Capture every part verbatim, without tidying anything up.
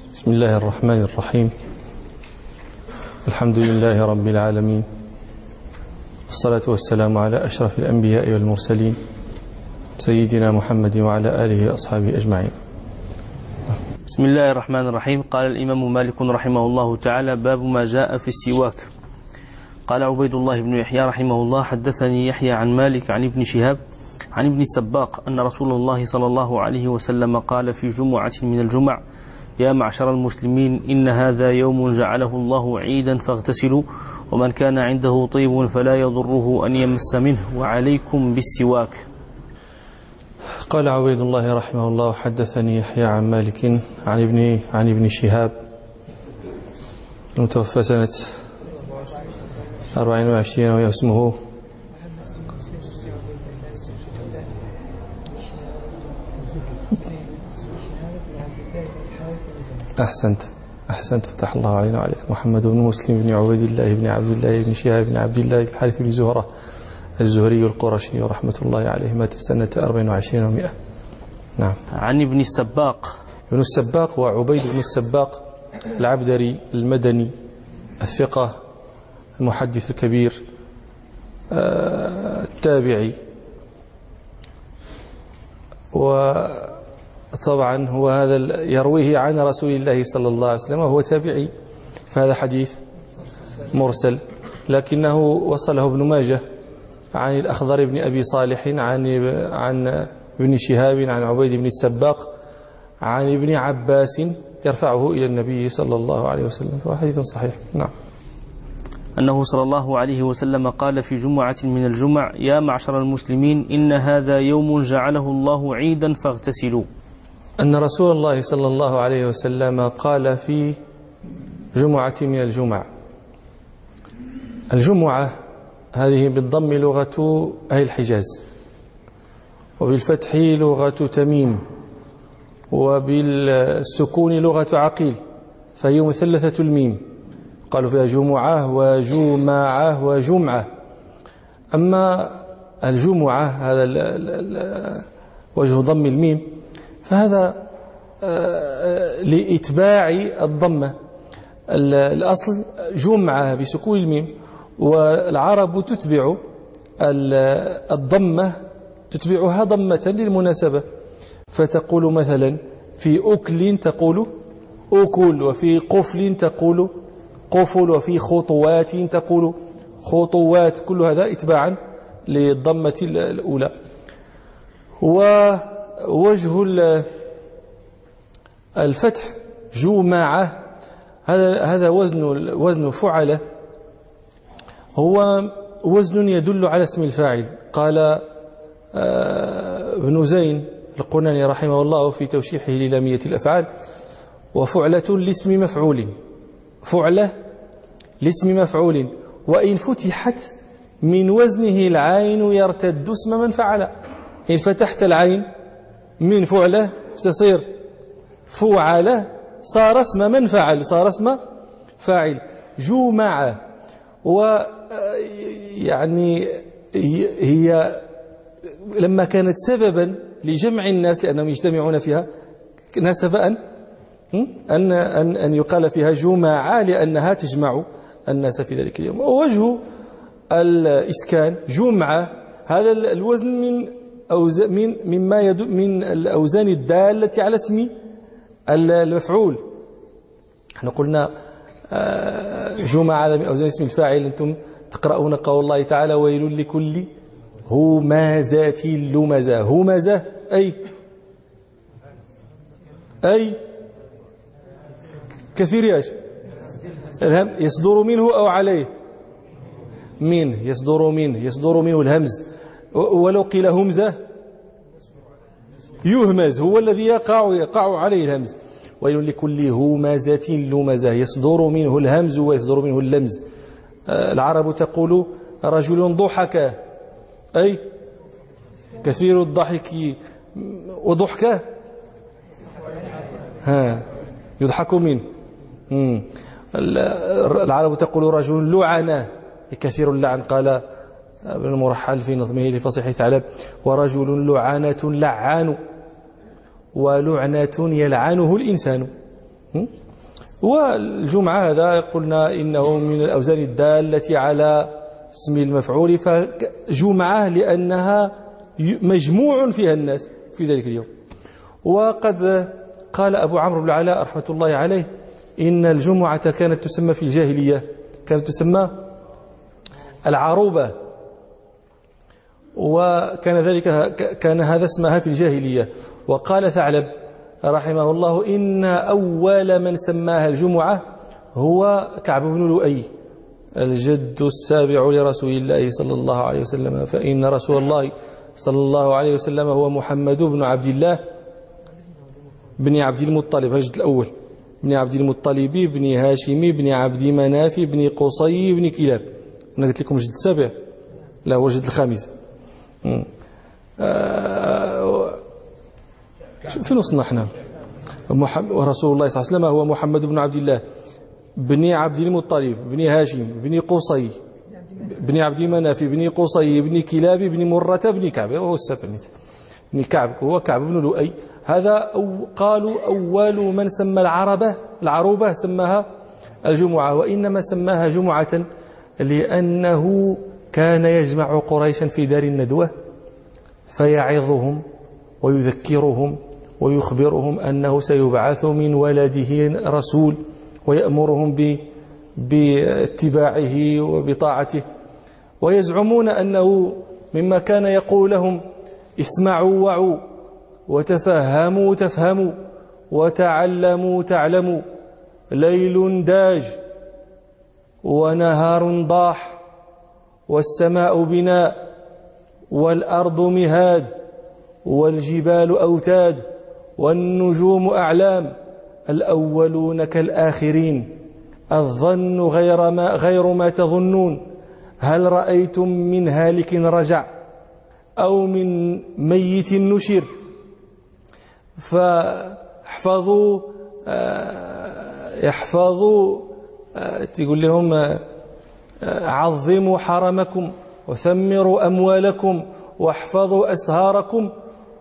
بسم الله الرحمن الرحيم. الحمد لله رب العالمين، والصلاة والسلام على أشرف الأنبياء والمرسلين سيدنا محمد وعلى آله وأصحابه أجمعين. بسم الله الرحمن الرحيم. قال الإمام مالك رحمه الله تعالى: باب ما جاء في السواك. قال عبيد الله بن يحيى رحمه الله: حدثني يحيى عن مالك عن ابن شهاب عن ابن السباق أن رسول الله صلى الله عليه وسلم قال في جمعة من الجمع: يا معشر المسلمين، إن هذا يوم جعله الله عيدا فاغتسلوا، ومن كان عنده طيب فلا يضره أن يمس منه، وعليكم بالسواك. قال عبيد الله رحمه الله: حدثني يحيى عن مالك عن ابن عن ابن شهاب المتوفى سنة أربعين وعشرين واسمه أحسنت أحسنت فتح الله علينا وعليك محمد بن مسلم بن عبيد الله بن عبد الله بن شهاب بن عبد الله بن الحارث بن زهرة الزهري القرشي رحمة الله عليه، مات سنة أربع وعشرين ومئة. نعم. عن ابن السباق. ابن السباق وعبيد بن السباق العبدري المدني الثقة المحدث الكبير التابعي، وطبعا هو هذا يرويه عن رسول الله صلى الله عليه وسلم وهو تابعي، فهذا حديث مرسل، لكنه وصله ابن ماجه عن الأخضر بن أبي صالح عن عن ابن شهاب عن عبيد بن السباق عن ابن عباس يرفعه إلى النبي صلى الله عليه وسلم، فهو حديث صحيح. نعم. أنه صلى الله عليه وسلم قال في جمعة من الجمع: يا معشر المسلمين، إن هذا يوم جعله الله عيدا فاغتسلوا. أن رسول الله صلى الله عليه وسلم قال في جمعة من الجمع. الجمعة هذه بالضم لغة أهل الحجاز، وبالفتح لغة تميم، وبالسكون لغة عقيل، فهي مثلثة الميم، قالوا فيها جمعة وجمعة وجمعة. أما الجمعة هذا ال ال وجه ضم الميم، فهذا لإتباع الضمة. الأصل جمعة بسكون الميم، والعرب تتبع الضمة تتبعها ضمة للمناسبة، فتقول مثلا في أكل تقول أكل، وفي قفل تقول قفل، وفي خطوات تقول خطوات، كل هذا اتباعا للضمة الأولى. ووجه الفتح جمعة، هذا هذا وزن وزن فعل، هو وزن يدل على اسم الفاعل. قال ابن زين القناني رحمه الله في توشيحه للامية الأفعال: وفعلة لاسم مفعول، فعلة لاسم مفعول، وإن فتحت من وزنه العين يرتد اسم من فعل. إن فتحت العين من فعلة تصير فعلة، صار اسم من فعل، صار اسم فاعل. جمعة، ويعني هي لما كانت سببا لجمع الناس لأنهم يجتمعون فيها، ناسب أن أن أن أن يقال فيها جمعة لأنها تجمع الناس في ذلك اليوم. ووجه الإسكان جمعة، هذا الوزن من أوز من مما يد من الأوزان الدالة على اسم المفعول. احنا قلنا جمعة من أوزان اسم الفاعل. أنتم تقرؤون قول الله تعالى: ويل لكل همزة لمزة. همزة أي أي كثير ايش الهم يصدر منه أو عليه، منه يصدر منه يصدر منه الهمز، ولو قيل همزة يهمز، هو الذي يقع يقع عليه الهمز. ويل لكل همزة لمزة، يصدر منه الهمز ويصدر منه اللمز. العرب تقول: رجل ضحك، أي كثير الضحك، وضحكه ها يضحك منه. العرب تقول: رجل لعنة، كثير اللعن. قال ابن المرحل في نظمه لفصيح ثعلب: ورجل لعنة لعان، ولعنة يلعنه الإنسان. والجمعة هذا قلنا إنه من الأوزان الدالة على اسم المفعول، فجمعة لأنها مجموع فيها الناس في ذلك اليوم. وقد قال أبو عمرو بن العلاء رحمة الله عليه إن الجمعة كانت تسمى في الجاهلية، كانت تسمى العروبة، وكان ذلك كان هذا اسمها في الجاهلية. وقال ثعلب رحمه الله إن أول من سماها الجمعة هو كعب بن لؤي الجد السابع لرسول الله صلى الله عليه وسلم، فإن رسول الله صلى الله عليه وسلم هو محمد بن عبد الله بن عبد المطلب، الجد الأول، بن عبد المطلب بن هاشم بن عبد مناف بن قصي بن كلاب. أنا قلت لكم الجد السابع، لا هو الجد الخامس. آه في نصنا احنا. ورسول الله صلى الله عليه وسلم هو محمد بن عبد الله بن عبد المطلب بن هاشم بن قصي بن عبد مناف بن قصي بن كلاب بن مرة بن كعب، وهو السابع بن كعب، هو كعب بن لؤي. هذا أو قالوا أول من سمى العربة العروبة سماها الجمعة، وإنما سماها جمعة لأنه كان يجمع قريشا في دار الندوة فيعظهم ويذكرهم ويخبرهم أنه سيبعث من ولده رسول ويأمرهم باتباعه وبطاعته، ويزعمون أنه مما كان يقول لهم اسمعوا وعوا وتفهموا تفهموا وتعلموا تعلموا، ليل داج ونهار ضاح والسماء بناء والأرض مهاد والجبال أوتاد والنجوم أعلام، الأولون كالآخرين، الظن غير ما, غير ما تظنون، هل رأيتم من هالك رجع أو من ميت نشر، فاحفظوا يحفظوا تقول لهم عظموا حرمكم وثمروا أموالكم واحفظوا أسهاركم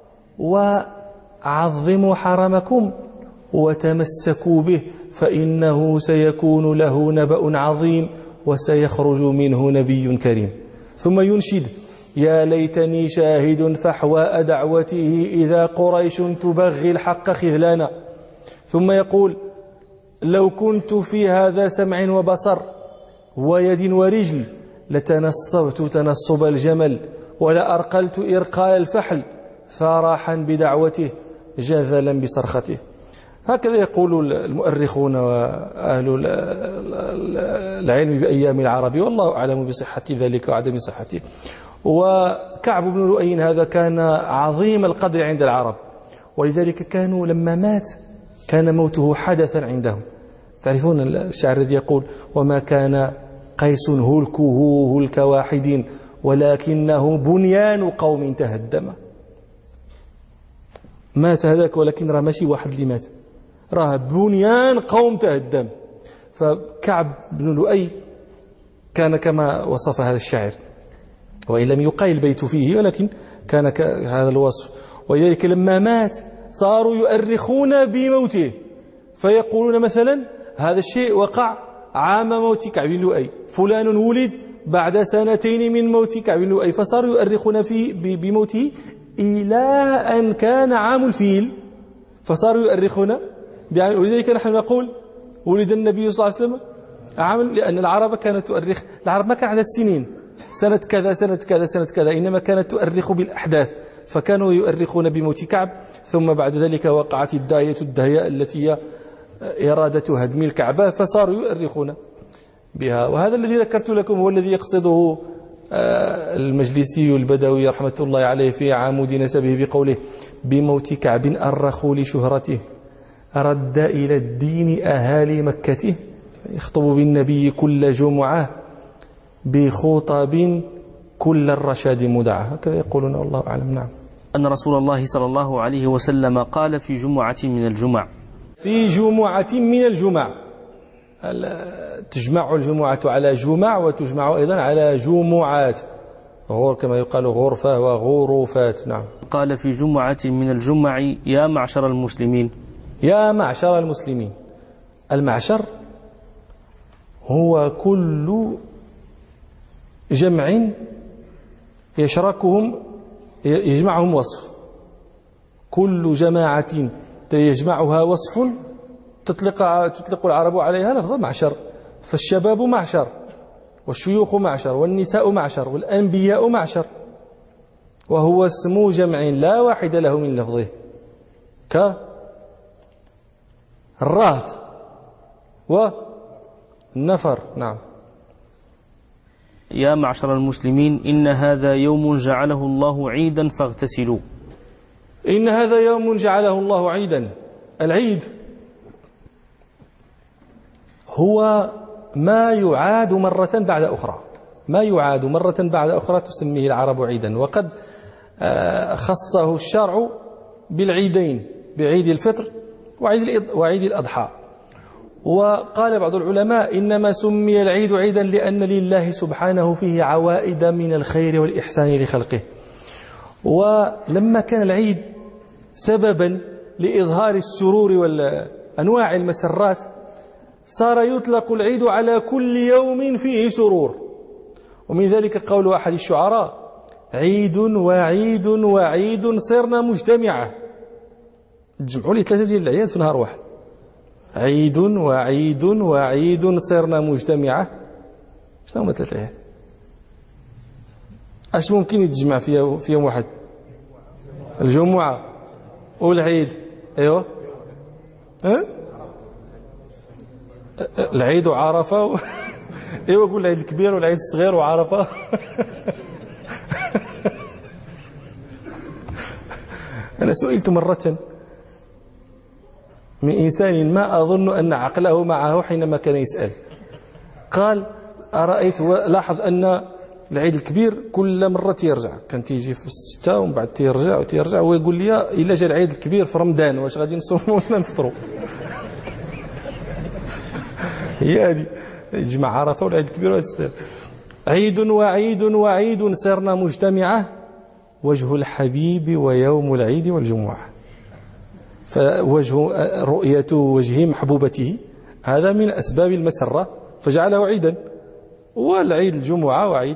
وعظموا حرمكم وتمسكوا به فإنه سيكون له نبأ عظيم وسيخرج منه نبي كريم. ثم ينشد يا ليتني شاهد فحواء دعوته إذا قريش تبغي الحق خذلانا. ثم يقول لو كنت في هذا سمع وبصر ويد ورجل لتنصبت تنصب الجمل ولأرقلت إرقال الفحل فراحا بدعوته جذلا بصرخته. هكذا يقول المؤرخون وأهل العلم بأيام العرب، والله أعلم بصحة ذلك وعدم صحته. وكعب بن لؤي هذا كان عظيم القدر عند العرب، ولذلك كانوا لما مات كان موته حدثا عندهم. تعرفون الشعر الذي يقول وما كان قيس هلكه هلك واحد ولكنه بنيان قوم تهدم. مات هذاك ولكن راه ماشي واحد اللي مات، راه بنيان قوم تهدم. فكعب بن لؤي كان كما وصف هذا الشاعر، وإن لم يقال البيت فيه ولكن كان هذا الوصف. ولذلك لما مات صاروا يؤرخون بموته فيقولون مثلا هذا الشيء وقع عام موت كعب بن لؤي، فلان ولد بعد سنتين من موت كعب بن لؤي، فصاروا يؤرخون فيه بموته إلى أن كان عام الفيل، فصاروا يؤرخون. ولذلك نحن نقول ولد النبي صلى الله عليه وسلم عام، لأن العرب كانت تؤرخ، العرب ما كان عدد السنين سنة كذا سنة كذا سنة كذا، إنما كانت تؤرخ بالأحداث، فكانوا يؤرخون بموت كعب. ثم بعد ذلك وقعت الداية الدهياء التي هي إرادة هدم الكعبة، فصاروا يؤرخون بها. وهذا الذي ذكرت لكم هو الذي يقصده المجلسي البدوي رحمة الله عليه في عمود نسبه بقوله بموت كعب أرخوا لشهرته رد إلى الدين أهالي مكته، يخطب بالنبي كل جمعة بخطب كل الرشاد مدعى، هكذا يقولون والله أعلم. نعم. أن رسول الله صلى الله عليه وسلم قال في جمعة من الجمع في جمعة من الجمع، تجمع الجمعة على جمع وتجمع أيضا على جمعات، غور كما يقال غرفة وغروفات. نعم. قال في جمعة من الجمع يا معشر المسلمين. يا معشر المسلمين، المعشر هو كل جمع يشركهم يجمعهم وصف، كل جماعة يجمعها وصف تطلق تطلق العرب عليها لفظ معشر. فالشباب معشر، والشيوخ معشر، والنساء معشر، والأنبياء معشر، وهو اسم جمع لا واحد له من لفظه كالرهط والنفر. نعم. يا معشر المسلمين إن هذا يوم جعله الله عيدا فاغتسلوا. إن هذا يوم جعله الله عيدا. العيد هو ما يعاد مرة بعد أخرى، ما يعاد مرة بعد أخرى تسميه العرب عيدا. وقد خصه الشرع بالعيدين، بعيد الفطر وعيد الأضحى. وقال بعض العلماء إنما سمي العيد عيدا لأن لله سبحانه فيه عوائد من الخير والإحسان لخلقه. ولما كان العيد سببا لإظهار السرور والأنواع المسرات صار يطلق العيد على كل يوم فيه سرور. ومن ذلك قول أحد الشعراء: عيد وعيد وعيد صرنا مجتمعة. تجمعوا لي ثلاثة ديال الأعياد في نهار واحد. عيد وعيد وعيد صرنا مجتمعة. شنو هما ثلاثة أعياد؟ اش ممكن يتجمع في في يوم واحد؟ الجمعة والعيد. ايوه ها؟ العيد وعرفة و... ايوه قول العيد الكبير والعيد الصغير وعرفة. أنا سئلت مرة من إنسان ما أظن أن عقله معه حينما كان يسأل، قال: أرأيت لاحظ أن العيد الكبير كل مرة تيرجع، كان تيجي في الستة ومن بعد تيرجع وتيرجع، ويقول لي إلا جا العيد الكبير في رمضان واش غادي نصوموا ولا نفطروا؟ هي هذه جمع عرفة والعيد الكبير والعيد الصغير. عيد وعيد وعيد صرنا مجتمعة، وجه الحبيب ويوم العيد والجمعة. فوجه رؤية وجه محبوبته هذا من أسباب المسرة فجعله عيدا، والعيد الجمعة وعيد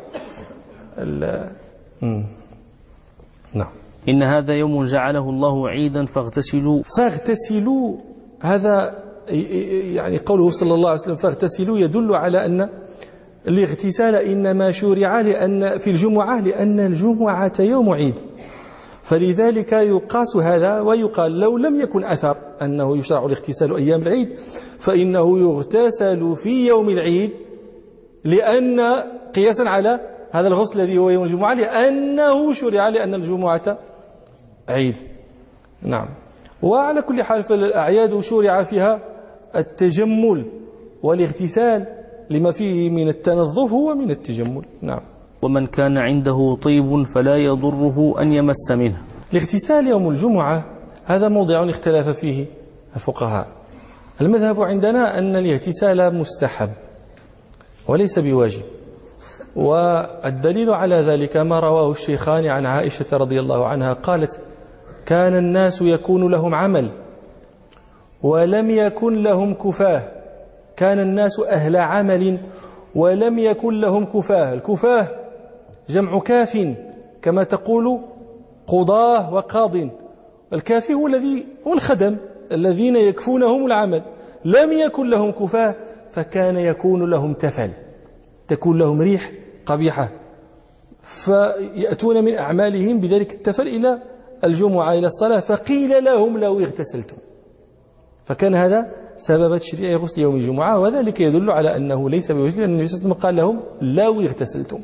نعم. إن هذا يوم جعله الله عيدا فاغتسلوا. فاغتسلوا هذا يعني قوله صلى الله عليه وسلم فاغتسلوا يدل على أن الاغتسال إنما شرع لأن في الجمعة لأن الجمعة يوم عيد، فلذلك يقاس هذا ويقال لو لم يكن أثر أنه يشرع الاغتسال أيام العيد فإنه يغتسل في يوم العيد، لأن قياسا على هذا الغسل الذي هو يوم الجمعة لأنه شرع لأن الجمعة عيد. نعم. وعلى كل حال فالأعياد شرع فيها التجمل والاغتسال لما فيه من التنظف ومن التجمل. نعم. ومن كان عنده طيب فلا يضره أن يمس منه. الاغتسال يوم الجمعة هذا موضع اختلاف فيه الفقهاء. المذهب عندنا أن الاغتسال مستحب وليس بواجب، والدليل على ذلك ما رواه الشيخان عن عائشة رضي الله عنها قالت: كان الناس يكون لهم عمل ولم يكن لهم كفاه، كان الناس أهل عمل ولم يكن لهم كفاه. الكفاه جمع كاف كما تقول قضاه وقاض، الكافي هو الذي هو الخدم الذين يكفونهم العمل، لم يكن لهم كفاه فكان يكون لهم تفل، تكون لهم ريح قبيحة، فيأتون من أعمالهم بذلك التفل إلى الجمعة إلى الصلاة، فقيل لهم لو اغتسلتم، فكان هذا سبب تشريع غسل يوم الجمعة، وذلك يدل على أنه ليس بوجه، لأن النبي صلى الله عليه وسلم قال لهم لو اغتسلتم.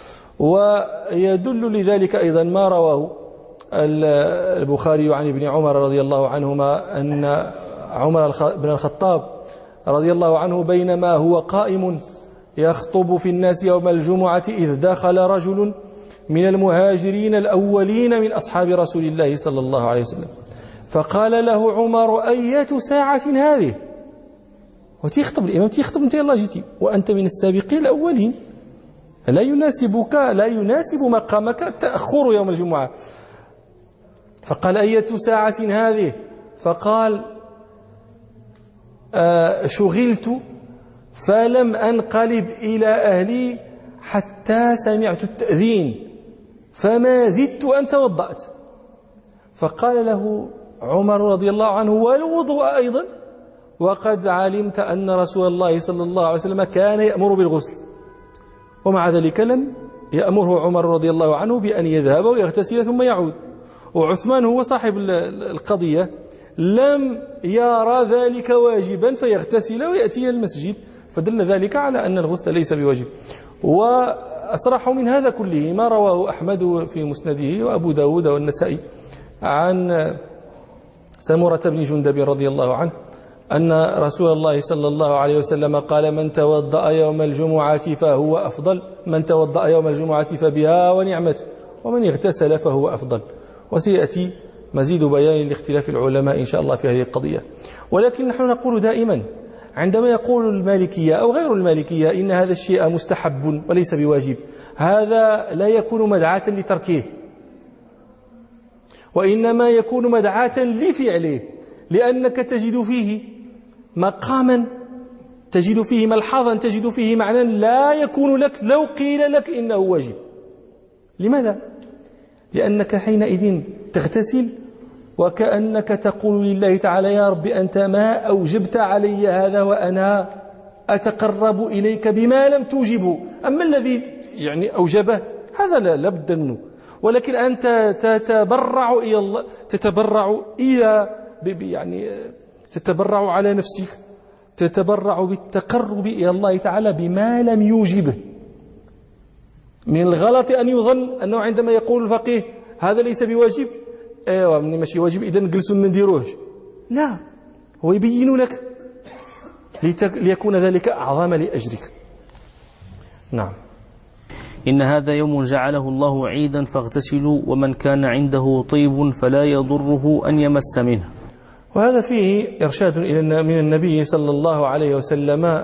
ويدل لذلك أيضا ما رواه البخاري عن ابن عمر رضي الله عنهما أن عمر بن الخطاب رضي الله عنه بينما هو قائم يخطب في الناس يوم الجمعة إذ دخل رجل من المهاجرين الأولين من أصحاب رسول الله صلى الله عليه وسلم، فقال له عمر: أية ساعة هذه؟ وتيخطب الإمام تيخطب أنت يلا جيتي وأنت من السابقين الأولين، لا يناسبك لا يناسب مقامك التأخر يوم الجمعة. فقال: أية ساعة هذه؟ فقال: شغلت فلم أنقلب إلى أهلي حتى سمعت التأذين فما زدت أن توضأت. فقال له عمر رضي الله عنه: والوضوء أيضا؟ وقد علمت أن رسول الله صلى الله عليه وسلم كان يأمر بالغسل. ومع ذلك لم يأمره عمر رضي الله عنه بأن يذهب ويغتسل ثم يعود. وعثمان هو صاحب القضية لم يرى ذلك واجبا فيغتسل ويأتي المسجد، فدل ذلك على أن الغسل ليس بواجب. وأصرح من هذا كله ما رواه أحمد في مسنده وأبو داود والنسائي عن سمرة بن جندب رضي الله عنه أن رسول الله صلى الله عليه وسلم قال: من توضأ يوم الجمعة فهو أفضل، من توضأ يوم الجمعة فبها ونعمت، ومن اغتسل فهو أفضل. وسيأتي مزيد بيان لاختلاف العلماء إن شاء الله في هذه القضية. ولكن نحن نقول دائما عندما يقول المالكية أو غير المالكية إن هذا الشيء مستحب وليس بواجب، هذا لا يكون مدعاة لتركه، وإنما يكون مدعاة لفعله، لأنك تجد فيه مقاما، تجد فيه ملحظا، تجد فيه معنى لا يكون لك لو قيل لك إنه واجب. لماذا؟ لأنك حينئذ تغتسل وكأنك تقول لله تعالى: يا رب أنت ما أوجبت علي هذا وأنا أتقرب إليك بما لم توجبه. أما الذي يعني أوجبه هذا لا لابد منه، ولكن أنت تتبرع إلى الله، تتبرع إلى يعني تتبرع على نفسك، تتبرع بالتقرب إلى الله تعالى بما لم يوجبه. من الغلط أن يظن أنه عندما يقول الفقيه هذا ليس بواجب، ايوه مني ماشي واجب اذا نجلسوا ما نديروهش. لا، هو يبين لك ليكون ذلك أعظم لأجرك. نعم. إن هذا يوم جعله الله عيدا فاغتسلوا، ومن كان عنده طيب فلا يضره أن يمس منه. وهذا فيه إرشاد إلى من النبي صلى الله عليه وسلم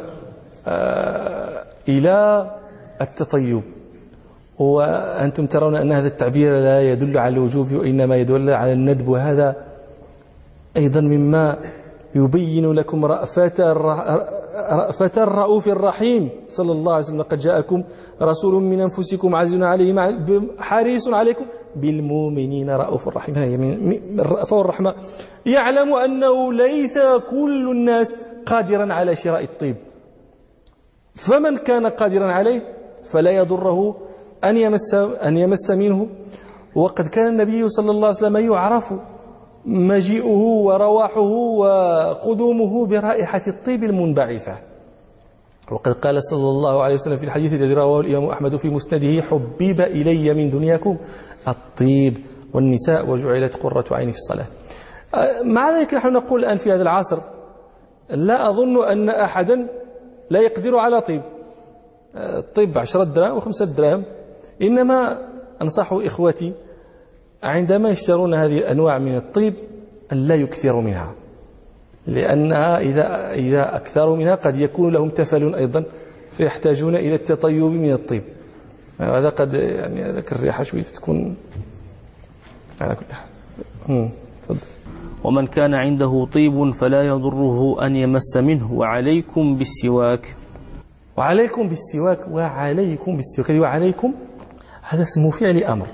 إلى التطيب. وأنتم ترون أن هذا التعبير لا يدل على الوجوب وإنما يدل على الندب، وهذا أيضا مما يبين لكم رأفة رأفة الرؤوف الرحيم صلى الله عليه وسلم: قد جاءكم رسول من أنفسكم عزيز عليه حريص عليكم بالمؤمنين رؤوف رحيم. هي من الرأفة والرحمة. يعلم أنه ليس كل الناس قادرا على شراء الطيب، فمن كان قادرا عليه فلا يضره أن يمس أن يمس منه. وقد كان النبي صلى الله عليه وسلم يعرف مجيئه ورواحه وقدومه برائحة الطيب المنبعثة. وقد قال صلى الله عليه وسلم في الحديث الذي رواه الإمام أحمد في مسنده: حبب إلي من دنياكم الطيب والنساء وجعلت قرة عيني في الصلاة. مع ذلك نحن نقول الآن في هذا العصر لا أظن أن أحدا لا يقدر على طيب الطيب عشرة دراهم وخمسة دراهم. إنما أنصح إخوتي عندما يشترون هذه الأنواع من الطيب أن لا يكثروا منها، لأنها إذا إذا أكثروا منها قد يكون لهم تفل أيضا فيحتاجون إلى التطيب من الطيب. هذا قد يعني ذاك الريحة شوية تكون على كل حال. تفضل. ومن كان عنده طيب فلا يضره أن يمس منه، وعليكم بالسواك. وعليكم بالسواك وعليكم بالسواك وعليكم هذا اسم فعل أمر،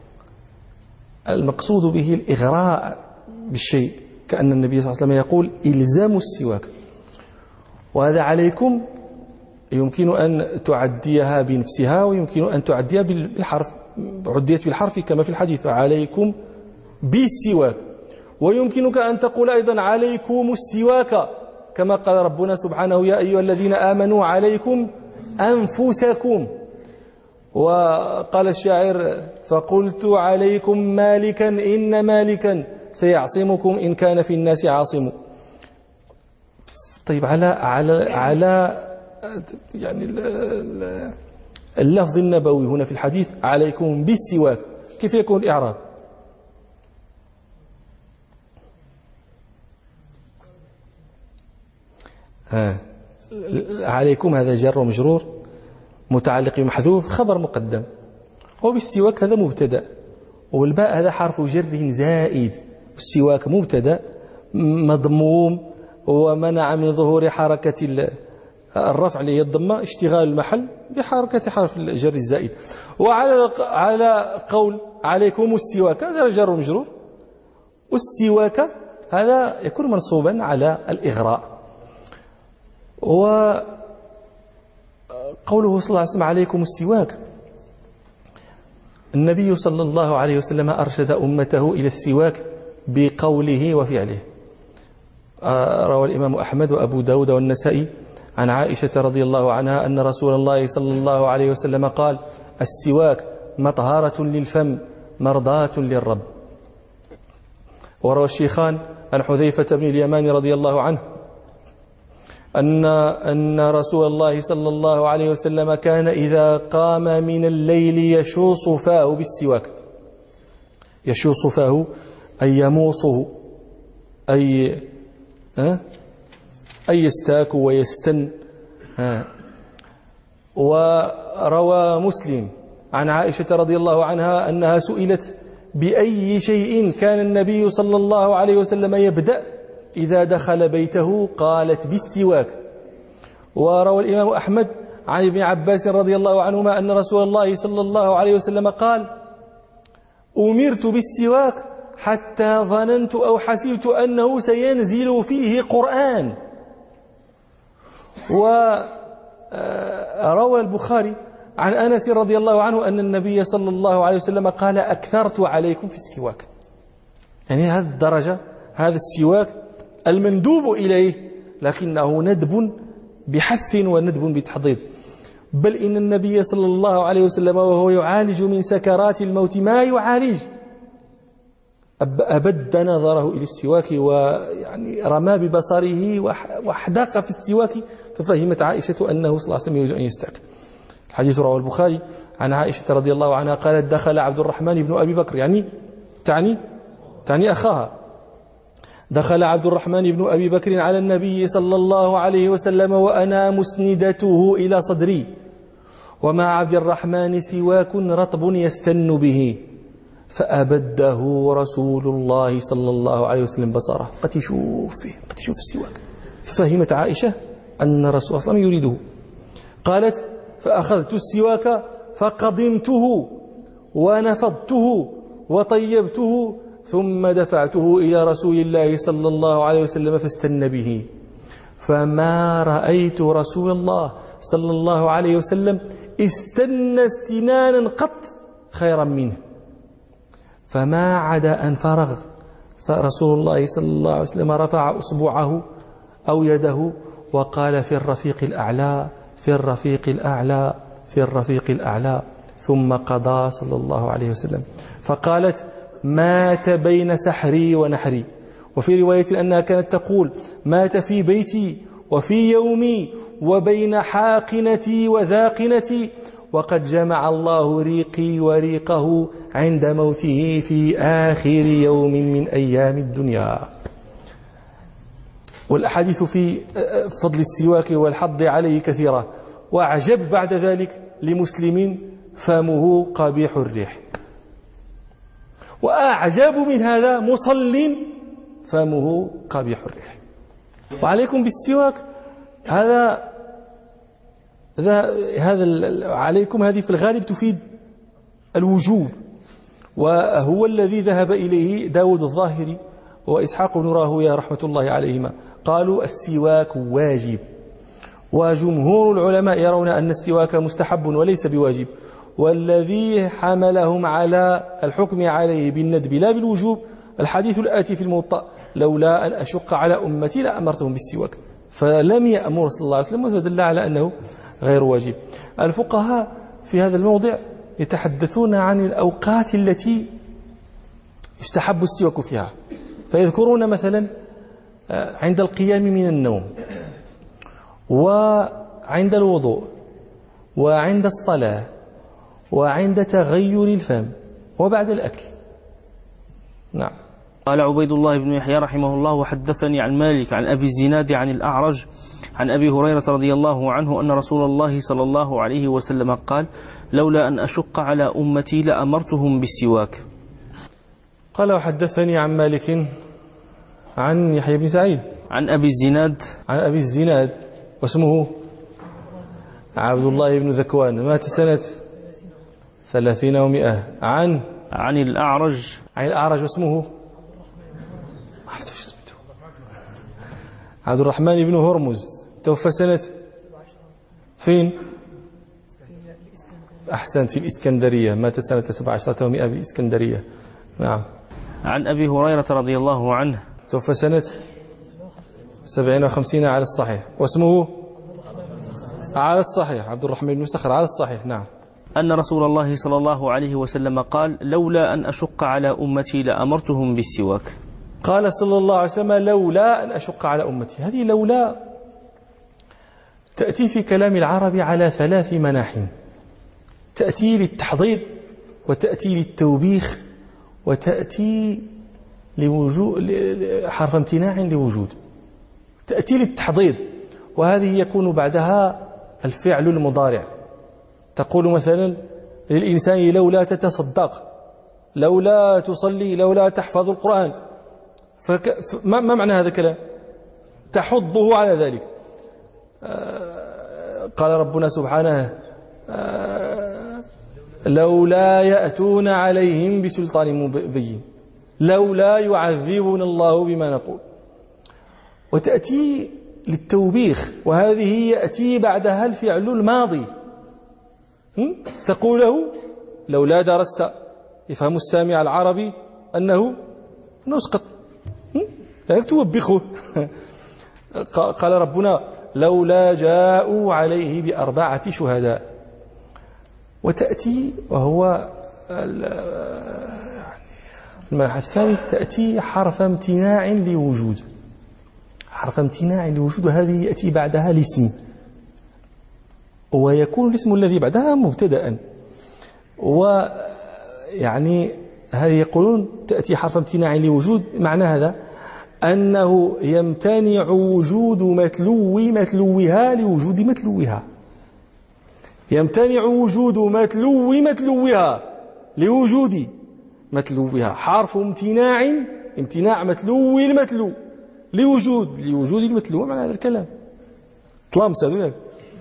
المقصود به الإغراء بالشيء، كأن النبي صلى الله عليه وسلم يقول: إلزاموا السواك. وهذا عليكم يمكن أن تعديها بنفسها ويمكن أن تعديها بالحرف، عديت بالحرف كما في الحديث: عليكم بالسواك. ويمكنك أن تقول أيضا: عليكم السواك، كما قال ربنا سبحانه: يا أيها الذين آمنوا عليكم أنفسكم. وقال الشاعر: فقلت عليكم مالكا إن مالكا سيعصمكم إن كان في الناس عاصم. طيب على على على يعني اللفظ النبوي هنا في الحديث عليكم بالسواك، كيف يكون الإعراب؟ ها عليكم هذا جر ومجرور متعلق بمحذوف خبر مقدم، وبالسواك هذا مبتدا، والباء هذا حرف جر زائد. السواك مبتدا مضموم ومنع من ظهور حركة الرفع اللي هي الضمة اشتغال المحل بحركة حرف الجر الزائد. وعلى على قول عليكم السواك هذا جر مجرور، والسواك هذا يكون منصوبا على الإغراء. وقوله صلى الله عليه وسلم عليكم السواك، النبي صلى الله عليه وسلم أرشد أمته إلى السواك بقوله وفعله. روى الإمام أحمد وأبو داود والنسائي عن عائشة رضي الله عنها أن رسول الله صلى الله عليه وسلم قال السواك مطهرة للفم مرضاة للرب. وروى الشيخان عن حذيفة بن اليمان رضي الله عنه أن أن رسول الله صلى الله عليه وسلم كان إذا قام من الليل يشوص فاه بالسواك. يشوص فاه أي يموصه، أي أي يستاك ويستن. وروى مسلم عن عائشة رضي الله عنها أنها سئلت بأي شيء كان النبي صلى الله عليه وسلم يبدأ إذا دخل بيته، قالت بالسواك. وروى الإمام أحمد عن ابن عباس رضي الله عنهما أن رسول الله صلى الله عليه وسلم قال أمرت بالسواك حتى ظننت أو حسبت أنه سينزل فيه قرآن. وروى البخاري عن أنس رضي الله ندب أن النبي صلى الله عليه وسلم قال أكثرت عليكم في السواك. يعني هذه الدرجة، هذا السواك المندوب إليه، لكنه ندب بحث وندب بتحضيض. بل إن النبي صلى الله عليه وسلم وهو يعالج من سكرات الموت ما يعالج أبد نظره إلى السواك، ويعني رمى ببصره واحداق في السواك، ففهمت عائشة أنه صلى الله عليه وسلم يريد أن يستاك. الحديث رواه البخاري عن عائشة رضي الله عنها قالت دخل عبد الرحمن بن أبي بكر، يعني تعني تعني أخاها، دخل عبد الرحمن بن أبي بكر على النبي صلى الله عليه وسلم وأنا مسندته إلى صدري، ومع عبد الرحمن سواك رطب يستن به، فأبده رسول الله صلى الله عليه وسلم بصره. قد يشوف فيه، قد يشوف السواك. ففهمت عائشة أن رسول الله صلى الله عليه وسلم يريده. قالت فأخذت السواك فقضمته ونفضته وطيبته ثم دفعته إلى رسول الله صلى الله عليه وسلم فاستن به، فما رأيت رسول الله صلى الله عليه وسلم استنى استنانا قط خيرا منه. فما عدا أن فرغ رسول الله صلى الله عليه وسلم رفع أصبعه أو يده وقال في الرفيق الأعلى في الرفيق الأعلى في الرفيق الأعلى، ثم قضى صلى الله عليه وسلم. فقالت مات بين سحري ونحري. وفي رواية أنها كانت تقول مات في بيتي وفي يومي وبين حاقنتي وذاقنتي، وقد جمع الله ريقي وريقه عند موته في آخر يوم من أيام الدنيا. والأحاديث في فضل السواك والحض عليه كثيرة. وأعجب بعد ذلك لمسلم فمه قبيح الريح، وأعجب من هذا مصل فمه قبيح الريح. وعليكم بالسواك هذا هذا عليكم هذه في الغالب تفيد الوجوب، وهو الذي ذهب إليه داود الظاهري وإسحاق بن راهويه رحمة الله عليهما، قالوا السواك واجب. وجمهور العلماء يرون أن السواك مستحب وليس بواجب، والذي حملهم على الحكم عليه بالندب لا بالوجوب الحديث الآتي في الموطأ لولا أن أشق على أمتي لأمرتهم بالسواك، فلم يأمر صلى الله عليه وسلم، فدل على أنه غير واجب. الفقهاء في هذا الموضع يتحدثون عن الأوقات التي يستحب السواك فيها، فيذكرون مثلا عند القيام من النوم، وعند الوضوء، وعند الصلاة، وعند تغير الفم، وبعد الأكل. نعم. قال عبيد الله بن يحيى رحمه الله وحدثني عن مالك عن أبي الزناد عن الأعرج عن أبي هريرة رضي الله عنه أن رسول الله صلى الله عليه وسلم قال لولا أن أشق على أمتي لأمرتهم بالسواك. قال وحدثني عن مالك عن يحيى بن سعيد عن أبي الزناد عن أبي الزناد واسمه عبد الله بن ذكوان مات سنة ثلاثين ومئة عن عن الأعرج عن الأعرج واسمه ما عرفت وش اسمه عبد الرحمن بن هرمز توفى سنة فين؟ أحسنت في الإسكندرية مات سنة سبع عشرة ومئة بالإسكندرية. نعم. عن أبي هريرة رضي الله عنه توفى سنة سبعين وخمسين على الصحيح واسمه على الصحيح عبد الرحمن بن صخر على الصحيح. نعم. أن رسول الله صلى الله عليه وسلم قال لولا أن أشق على أمتي لأمرتهم بالسواك. قال صلى الله عليه وسلم لولا أن أشق على أمتي. هذه لولا تأتي في كلام العرب على ثلاث مناح، تأتي للتحضيض وتأتي للتوبيخ وتأتي لوجود حرف امتناع لوجود. تأتي للتحضيض وهذه يكون بعدها الفعل المضارع. تقول مثلا للإنسان لولا تتصدق، لولا تصلي، لولا تحفظ القرآن. فك... ما معنى هذا الكلام؟ تحضه على ذلك. آه... قال ربنا سبحانه آه... لولا يأتون عليهم بسلطان مبين، لولا يعذبنا الله بما نقول. وتأتي للتوبيخ وهذه يأتي بعدها الفعل الماضي. تقول له لولا درست، يفهم السامع العربي أنه نسقط، يعني توبخه. قال ربنا لولا جاءوا عليه بأربعة شهداء. وتأتي وهو المعنى الثالث تأتي حرف امتناع لوجود، حرف امتناع لوجود، وهذه يأتي بعدها الاسم، ويكون الاسم الذي بعدها مبتدأ. ويعني هذه يقولون تأتي حرف امتناع لوجود، معنى هذا أنه يمتنع وجود متلو متلوها لوجود متلوها، يمتنع وجود متلو متلوها لوجود متلوها. حرف امتناع، امتناع متلو المتلو لوجود لوجود المتلو. معنى هذا الكلام طلامس هذول.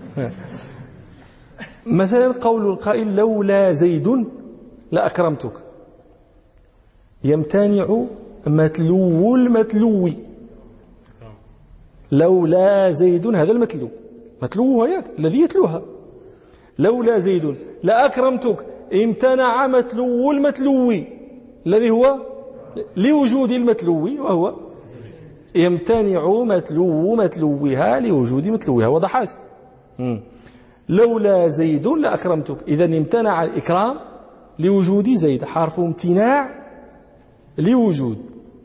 مثلا قول القائل لولا زيد لأكرمتك، يمتنع متلو المتلو. لولا زيد هذا المتلو، متلو هي الذي يتلوها. لولا زيد لأكرمتك، امتنع متلو المتلو الذي هو لوجود المتلو، وهو يمتنع متلو متلوها لوجود متلوها. وضحت؟ لولا زيد لأكرمتك، إذا امتنع الإكرام لوجود زيد، حرف امتناع لوجود.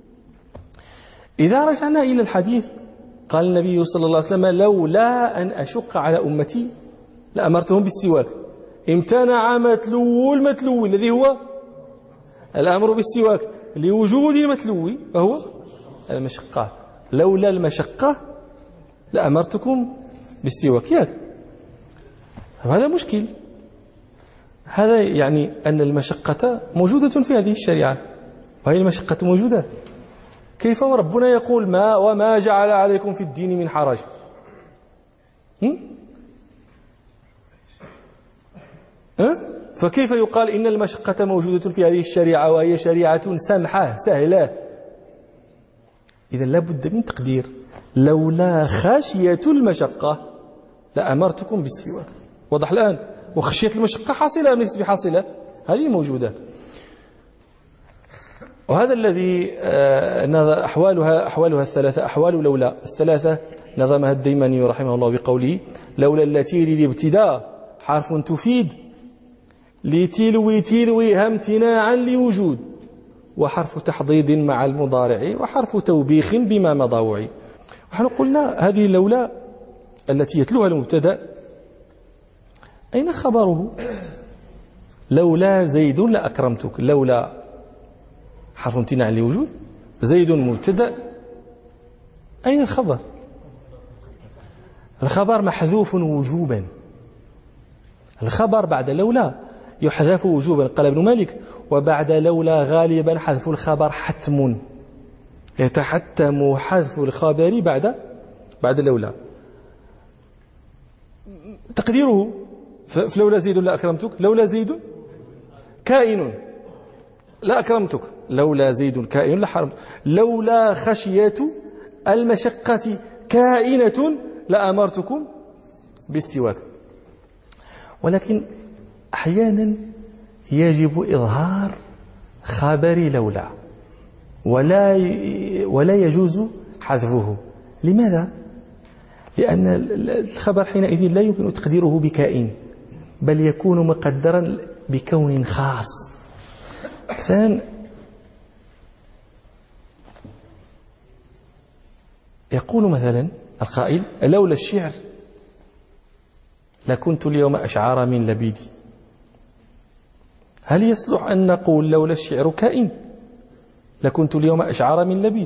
إذا رجعنا إلى الحديث قال النبي صلى الله عليه وسلم لولا أن أشق على أمتي لأمرتهم بالسواك. امتنع متلو المتلو الذي هو الأمر بالسواك لوجود المتلو وهو المشقة. لولا المشقة لأمرتكم بالسواك. ياك هذا مشكل. هذا يعني أن المشقة موجودة في هذه الشريعة، وهي المشقة موجودة. كيف وربنا يقول ما وما جعل عليكم في الدين من حرج؟ هم؟ أه؟ فكيف يقال إن المشقة موجودة في هذه الشريعة وهي شريعة سمحة سهلة؟ إذا لابد من تقدير لولا خشية المشقة لأمرتكم بالسواك. واضح الآن؟ وخشية المشقة حاصلة أم ليست بحاصلة؟ هذه موجودة. وهذا الذي أحوالها أحوالها الثلاثة، أحوال لولا الثلاثة نظمها الديماني رحمه الله بقوله لولا التي للابتداء حرف تفيد لتلوي تلوي امتناعا لوجود، وحرف تحضيض مع المضارع، وحرف توبيخ بما مضى وعي. ونحن قلنا هذه لولا التي يتلوها المبتدا أين خبره؟ لولا زيد لأكرمتك، لولا حرف امتناع لوجود، زيد مبتدا، أين الخبر؟ الخبر محذوف وجوبا. الخبر بعد لولا يحذف وجوبا. قال ابن مالك وبعد لولا غالبا حذف الخبر حتم، يتحتم حذف الخبر بعد بعد لولا. تقديره فلولا زيد لا أكرمتك، لولا زيد كائن لا أكرمتك، لولا زيد كائن لا حرمتك، لولا خشية المشقة كائنة لأمرتكم بالسواك. ولكن أحيانا يجب إظهار خبر لولا ولا ولا يجوز حذفه. لماذا؟ لأن الخبر حينئذ لا يمكن تقديره بكائن، بل يكون مقدرا بكون خاص. مثلا يقول مثلا القائل لولا الشعر لكنت اليوم أشعر من لبيدي. هل يصلح أن نقول لولا الشعر كائن لكنت اليوم أشعر من لبيد؟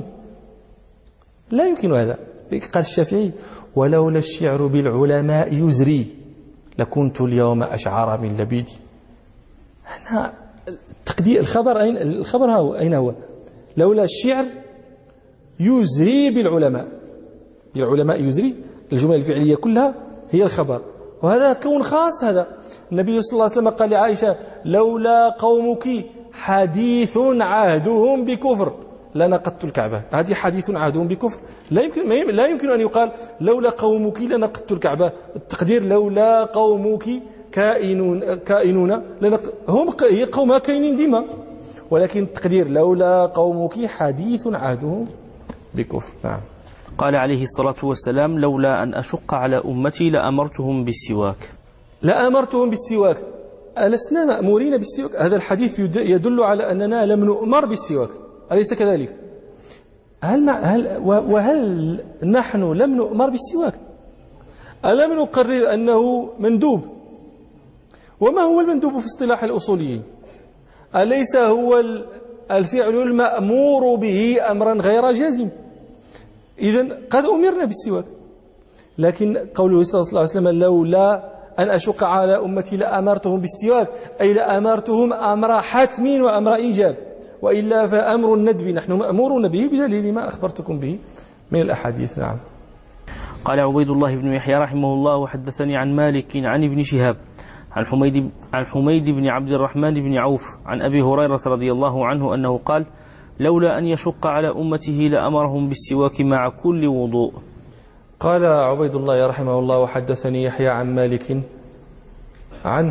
لا يمكن هذا. قال الشافعي ولولا الشعر بالعلماء يزري لكنت اليوم أشعر من لبيدي. هنا تقدير الخبر أين الخبر هو أين هو؟ لولا الشعر يزري بالعلماء، بالعلماء يزري، الجمل الفعلية كلها هي الخبر، وهذا كون خاص. هذا النبي صلى الله عليه وسلم قال لعائشة لولا قومك حديث عهدهم بكفر لنقضت الكعبة. هذه حديث عهدهم بكفر، لا يمكن لا يمكن أن يقال لولا قومك لنقضت الكعبة. التقدير لولا قومك كائنون كائنون لنق... هم هي قوم كائنين ديما، ولكن التقدير لولا قومك حديث عهدهم بكفر. نعم. قال عليه الصلاة والسلام لولا أن أشق على أمتي لأمرتهم بالسواك. لأمرتهم بالسواك، ألسنا مأمورين بالسواك؟ هذا الحديث يدل على أننا لم نؤمر بالسواك، أليس كذلك؟ هل, مع هل وهل نحن لم نؤمر بالسواك؟ ألم نقرر أنه مندوب؟ وما هو المندوب في اصطلاح الأصوليين؟ أليس هو الفعل المأمور به أمرا غير جازم؟ إذن قد أمرنا بالسواك، لكن قوله صلى الله عليه وسلم لولا أن أشق على أمتي لأمرتهم بالسواك، أي لأمرتهم أمر حتم وأمر إيجاب، وإلا فأمر الندب نحن مأمورون به بدليل ما أخبرتكم به من الأحاديث. نعم. قال عبيد الله بن يحيى رحمه الله وحدثني عن مالك عن ابن شهاب عن حميد عن حميد بن عبد الرحمن بن عوف عن أبي هريرة رضي الله عنه أنه قال لولا أن يشق على أمته لأمرهم بالسواك مع كل وضوء. قال عبيد الله رحمه الله وحدثني يحيى عن مالك عن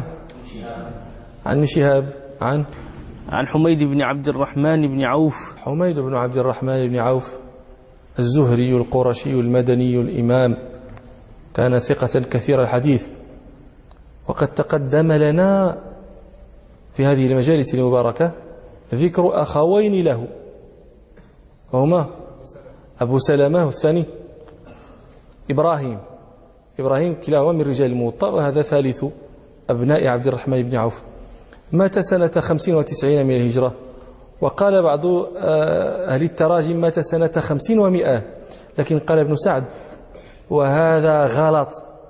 عن شهاب عن عن حميد بن عبد الرحمن بن عوف. حميد بن عبد الرحمن بن عوف الزهري القرشي المدني الإمام، كان ثقة كثير الحديث، وقد تقدم لنا في هذه المجالس المباركة ذكر أخوين له، وهما أبو سلمة والثاني إبراهيم. إبراهيم كلاهما من رجال الموطأ، وهذا ثالث أبناء عبد الرحمن بن عوف. مات سنة خمسين وتسعين من الهجرة، وقال بعض أهل التراجم مات سنة خمسين ومئة، لكن قال ابن سعد وهذا غلط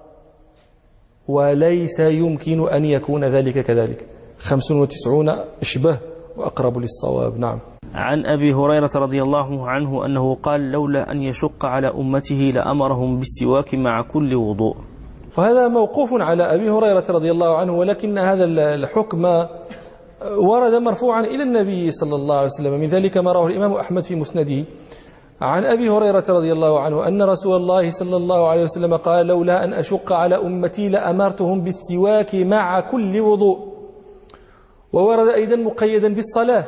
وليس يمكن أن يكون ذلك كذلك، خمس وتسعون أشبه وأقرب للصواب. نعم. عن أبي هريرة رضي الله عنه أنه قال لولا أن يشق على أمته لأمرهم بالسواك مع كل وضوء. وهذا موقوف على أبي هريرة رضي الله عنه، ولكن هذا الحكم ورد مرفوعا إلى النبي صلى الله عليه وسلم. من ذلك ما رواه الإمام أحمد في مسنده عن أبي هريرة رضي الله عنه أن رسول الله صلى الله عليه وسلم قال لولا أن أشق على أمتي لأمرتهم بالسواك مع كل وضوء. وورد أيضا مقيدا بالصلاة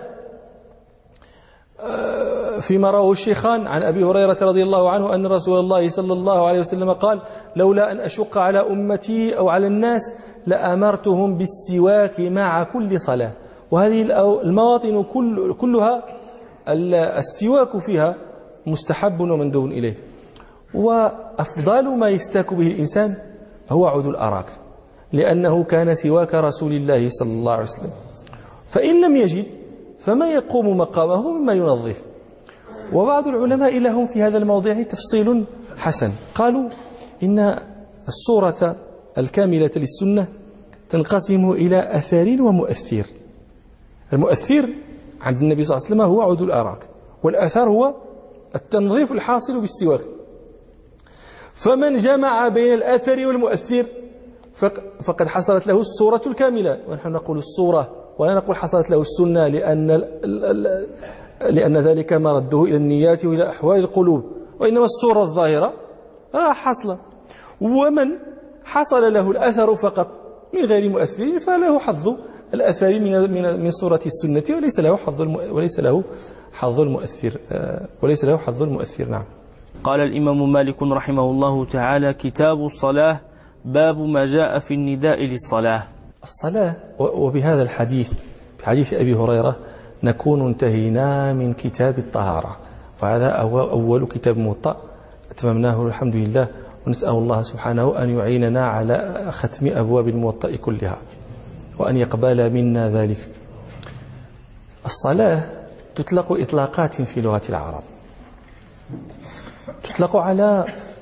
فيما رواه الشيخان عن أبي هريرة رضي الله عنه أن رسول الله صلى الله عليه وسلم قال لولا أن أشق على أمتي أو على الناس لأمرتهم بالسواك مع كل صلاة. وهذه المواطن كل كلها السواك فيها مستحب ومندوب إليه. وأفضل ما يستاك به الإنسان هو عود الأراك، لأنه كان سواك رسول الله صلى الله عليه وسلم. فإن لم يجد فما يقوم مقامه مما ينظف. وبعض العلماء لهم في هذا الموضوع تفصيل حسن، قالوا إن الصورة الكاملة للسنة تنقسم إلى أثار ومؤثر. المؤثر عند النبي صلى الله عليه وسلم هو عود الأراك، والأثر هو التنظيف الحاصل بالسواك. فمن جمع بين الأثر والمؤثر فقد حصلت له الصورة الكاملة. ونحن نقول الصورة ولا نقول حصلت له السنة، لأن لأن ذلك مرده إلى النيات وإلى أحوال القلوب، وإنما الصورة الظاهرة راه حصل. ومن حصل له الأثر فقط من غير مؤثر فله حظ الأثر من من من صورة السنة، وليس له حظ وليس له حظ المؤثر وليس له حظ المؤثر. نعم. قال الإمام مالك رحمه الله تعالى: كتاب الصلاة، باب ما جاء في النداء للصلاة. الصلاة. وبهذا الحديث بحديث أبي هريرة نكون انتهينا من كتاب الطهارة، وهذا أول كتاب موطأ أتممناه الحمد لله، ونسأل الله سبحانه أن يعيننا على ختم أبواب الموطأ كلها وأن يقبل منا ذلك. الصلاة تطلق إطلاقات في لغة العرب، تطلق على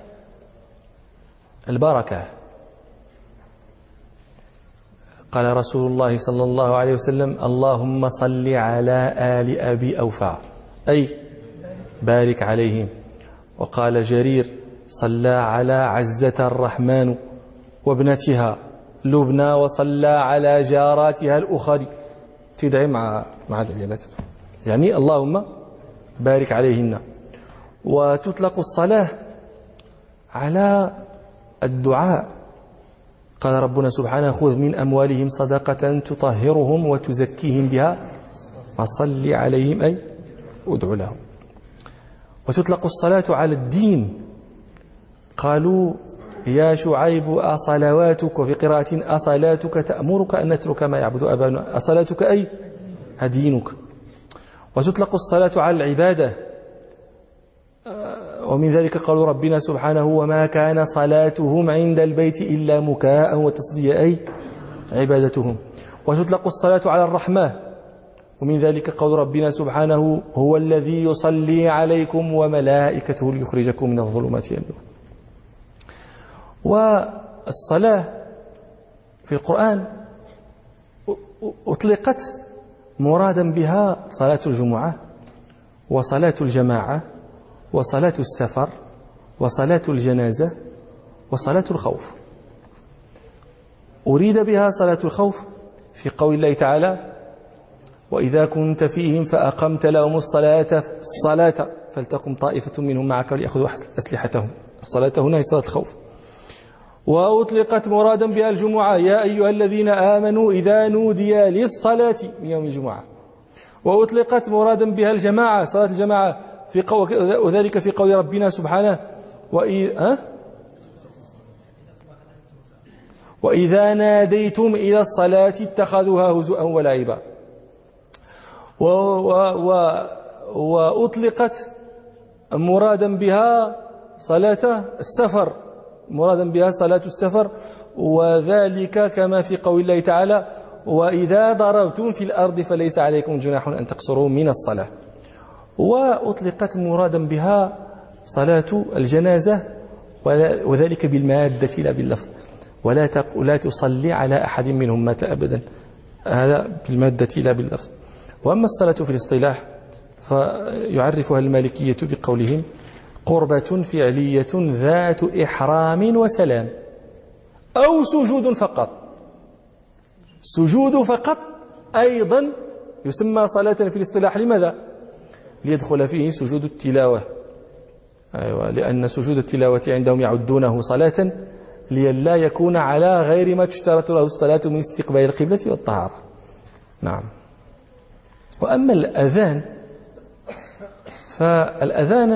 البركة. قال رسول الله صلى الله عليه وسلم: اللهم صل على آل أبي أوفى، أي بارك عليهم. وقال جرير: صلى على عزة الرحمن وابنتها لبنى، وصلى على جاراتها الأخر. تدعي مع مع العيالات، يعني اللهم بارك عليهن. وتطلق الصلاة على الدعاء. قال ربنا سبحانه: خذ من أموالهم صدقة تطهرهم وتزكيهم بها وصل عليهم، أي ادعو لهم. وتطلق الصلاة على الدين. قالوا: يا شعيب أصلواتك، وفي قراءة أصلاتك تأمرك أن نترك ما يعبد أبانا، أصلاتك أي دينك. وتطلق الصلاة على العبادة، ومن ذلك قالوا ربنا سبحانه: وما كان صلاتهم عند البيت إلا مكاء وتصدية، أي عبادتهم. وتطلق الصلاة على الرحمة، ومن ذلك قول ربنا سبحانه: هو الذي يصلي عليكم وملائكته ليخرجكم من الظلمات إلى النور. والصلاة في القرآن أطلقت مرادا بها صلاة الجمعة وصلاة الجماعة وصلاة السفر وصلاة الجنازة وصلاة الخوف. أريد بها صلاة الخوف في قول الله تعالى: وإذا كنت فيهم فأقمت لهم الصلاة الصلاة فلتقم طائفة منهم معك وليأخذوا أسلحتهم. الصلاة هنا هي صلاة الخوف. وأطلقت مرادا بها الجمعة: يا أيها الذين آمنوا إذا نودي للصلاة من يوم الجمعة. وأطلقت مرادا بها الجماعة، صلاة الجماعة، في قول وذلك في قول ربنا سبحانه: وإذا, وإذا ناديتم إلى الصلاة اتخذوها هزؤا ولعبا. وأطلقت مرادا بها صلاة السفر، مرادا بها صلاة السفر، وذلك كما في قول الله تعالى: وإذا ضربتم في الأرض فليس عليكم جناح أن تقصروا من الصلاة. وأطلقت مرادا بها صلاة الجنازة، وذلك بالمادة لا باللفظ، ولا لا تصلي على أحد منهم مات أبدا، هذا بالمادة لا باللفظ. وأما الصلاة في الاصطلاح فيعرفها المالكية بقولهم: قربة فعلية ذات إحرام وسلام، أو سجود فقط. سجود فقط أيضا يسمى صلاة في الاصطلاح. لماذا؟ ليدخل فيه سجود التلاوة. أيوة، لأن سجود التلاوة عندهم يعدونه صلاة، لئلا يكون على غير ما تشترط له الصلاة من استقبال القبلة والطهارة. نعم. وأما الأذان فالأذان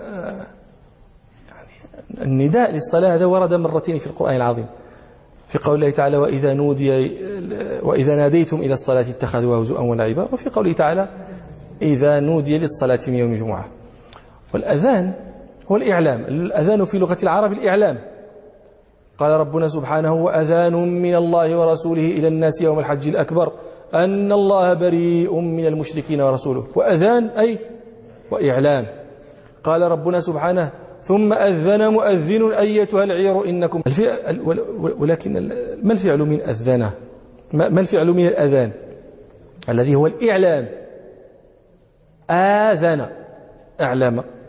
يعني النداء للصلاة هذا ورد مرتين في القرآن العظيم، في قول الله تعالى: وإذا نودي وإذا ناديتم إلى الصلاة اتخذوها هزوا ولعبا، وفي قوله تعالى: إذا نودي للصلاة من يوم الجمعة. والأذان هو الإعلام. الأذان في لغة العرب الإعلام. قال ربنا سبحانه: وأذان من الله ورسوله إلى الناس يوم الحج الأكبر أن الله بريء من المشركين ورسوله. وأذان أي وإعلام. قال ربنا سبحانه: ثم أذن مؤذن أيتها العير إنكم الفعل. ولكن ما الفعل من أذنه؟ ما الفعل من الأذان الذي هو الإعلام؟ آذن أعلم.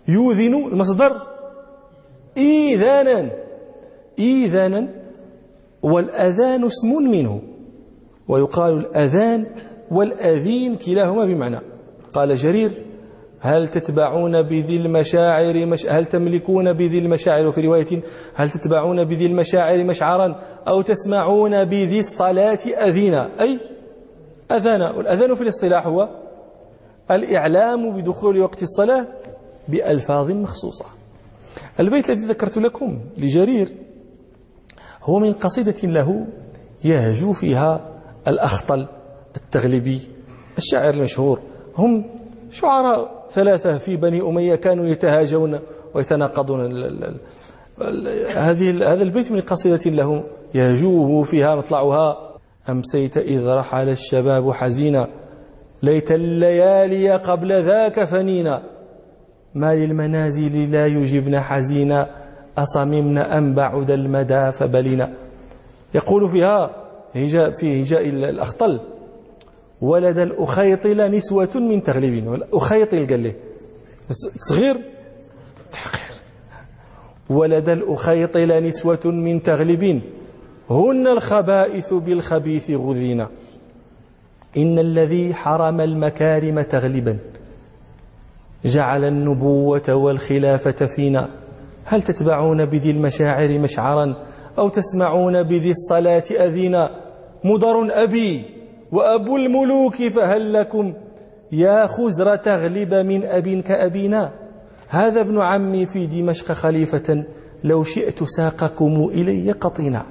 يؤذن المصدر إيذانا إيذانا، والأذان اسم منه، ويقال الأذان والأذين كلاهما بمعنى. قال جرير: هل تتبعون بذي المشاعر مش هل تملكون بذي المشاعر، وفي رواية هل تتبعون بذي المشاعر مشعرا أو تسمعون بذي الصلاة أذينا، أي أذانا. والأذان في الاصطلاح هو الإعلام بدخول وقت الصلاة بألفاظ مخصوصة. البيت الذي ذكرت لكم لجرير هو من قصيدة له يهجو فيها الأخطل التغلبي الشاعر المشهور. هم شعراء ثلاثة في بني أمية كانوا يتهاجون ويتناقضون. هذه هذا البيت من قصيدة له يهجوه فيها مطلعها: أمسيت إذ رحل الشباب حزينا، ليت الليالي قبل ذاك فنينا، ما للمنازل لا يجبن حزينا، أصممن أن بعد المدى فبلينا. يقول فيها هجاء في هجاء الأخطل: ولد الأخيطل نسوة من تغلبين. الأخيطل قال له صغير تحقير. ولد الأخيطل نسوة من تغلبين، هن الخبائث بالخبيث غذينا، إن الذي حرم المكارم تغلبا، جعل النبوة والخلافة فينا، هل تتبعون بذي المشاعر مشعرا أو تسمعون بذي الصلاة أذينا، مضر أبي وأبو الملوك فهل لكم يا خزر تغلب من أب كأبينا، هذا ابن عمي في دمشق خليفة، لو شئت ساقكم إلي قطينا.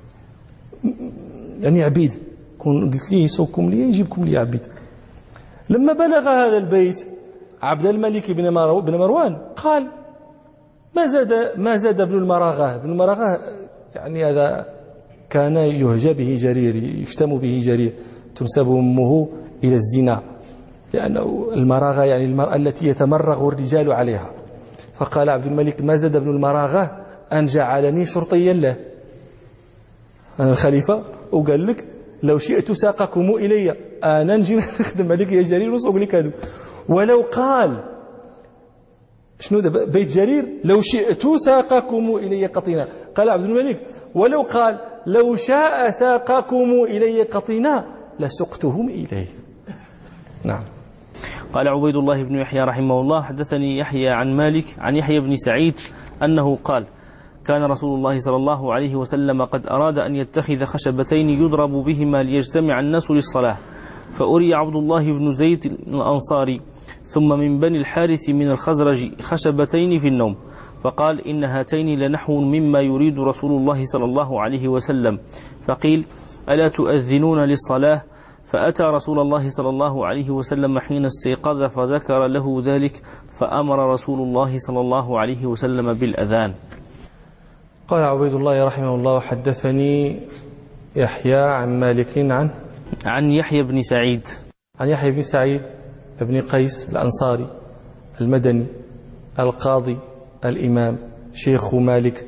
يعني عبيد، كون قلت لي يسوقكم لي يجيبكم لي عبيد. لما بلغ هذا البيت عبد الملك بن مروان قال: ما زاد ما زاد ابن المراغة. ابن المراغة يعني هذا كان يهجى به جرير، يشتم به جرير، تنسب أمه إلى الزنا، لأنه المراغة يعني المرأة التي يتمرغ الرجال عليها. فقال عبد الملك: ما زاد ابن المراغة أن جعلني شرطيا له، أنا الخليفة، وقال لك لو شئت ساقكم إلي، أنا نجي نخدم عليك يا جرير ونسوق لك هذا. ولو قال شنو ده بيت جرير: لو شئت ساقكم إلي قطينا. قال عبد الملك: ولو قال لو شاء ساقكم إلي قطينا لسقتهم إليه. نعم. قال عبيد الله بن يحيى رحمه الله: حدثني يحيى عن مالك عن يحيى بن سعيد أنه قال: كان رسول الله صلى الله عليه وسلم قد أراد أن يتخذ خشبتين يضرب بهما ليجتمع الناس للصلاة، فأري عبد الله بن زيد الأنصاري ثم من بني الحارث من الخزرج خشبتين في النوم، فقال: إن هاتين لنحو مما يريد رسول الله صلى الله عليه وسلم. فقيل: ألا تؤذنون للصلاة؟ فأتى رسول الله صلى الله عليه وسلم حين استيقظ فذكر له ذلك، فأمر رسول الله صلى الله عليه وسلم بالأذان. قال عبيد الله رحمه الله: حدثني يحيى عن مالك عن عن يحيى بن سعيد عن يحيى بن سعيد بن قيس الأنصاري المدني القاضي الإمام شيخ مالك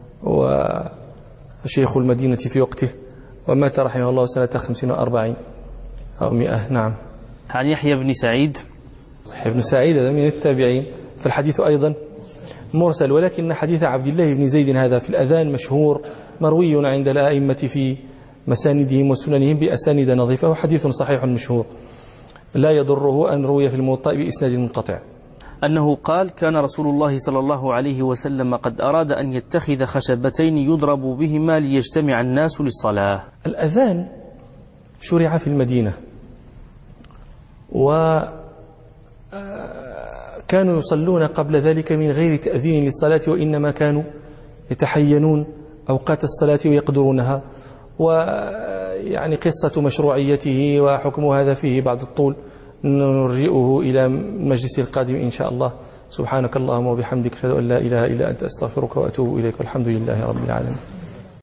وشيخ المدينة في وقته، ومات رحمه الله سنة خمسين وأربعين أو مئة. نعم. عن يحيى بن سعيد يحيى بن سعيد هذا من التابعين، فالحديث أيضا مرسل، ولكن حديث عبد الله بن زيد هذا في الأذان مشهور مروي عند الأئمة في مساندهم وسننهم بأسانيد نظيفة، وحديث صحيح مشهور لا يضره أن روي في الموطأ بإسناد منقطع. أنه قال: كان رسول الله صلى الله عليه وسلم قد أراد أن يتخذ خشبتين يضرب بهما ليجتمع الناس للصلاة. الأذان شرع في المدينة، وكانوا يصلون قبل ذلك من غير تأذين للصلاة، وإنما كانوا يتحينون أوقات الصلاة ويقدرونها. ويعني قصة مشروعيته وحكم هذا فيه بعض الطول، نرجئه إلى المجلس القادم إن شاء الله. سبحانك اللهم وبحمدك، أشهد أن لا إله إلا أنت، أستغفرك وأتوب إليك، والحمد لله رب العالمين.